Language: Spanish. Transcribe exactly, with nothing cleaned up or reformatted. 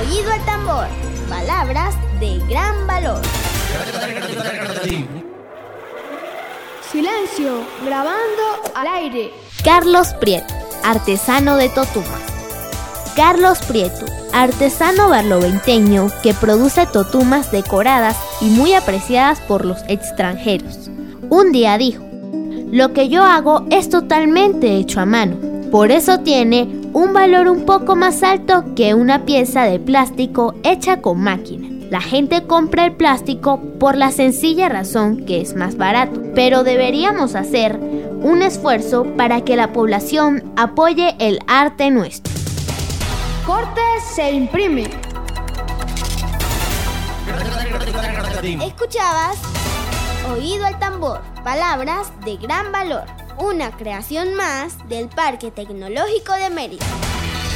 Oído al tambor, palabras de gran valor. Silencio, grabando al aire. Carlos Prieto, artesano de totumas. Carlos Prieto, artesano barloventeño que produce totumas decoradas y muy apreciadas por los extranjeros. Un día dijo: lo que yo hago es totalmente hecho a mano, por eso tiene un valor un poco más alto que una pieza de plástico hecha con máquina. La gente compra el plástico por la sencilla razón que es más barato, pero deberíamos hacer un esfuerzo para que la población apoye el arte nuestro. Corte se imprime. Escuchabas Oído al tambor, palabras de gran valor, una creación más del Parque Tecnológico de Mérida.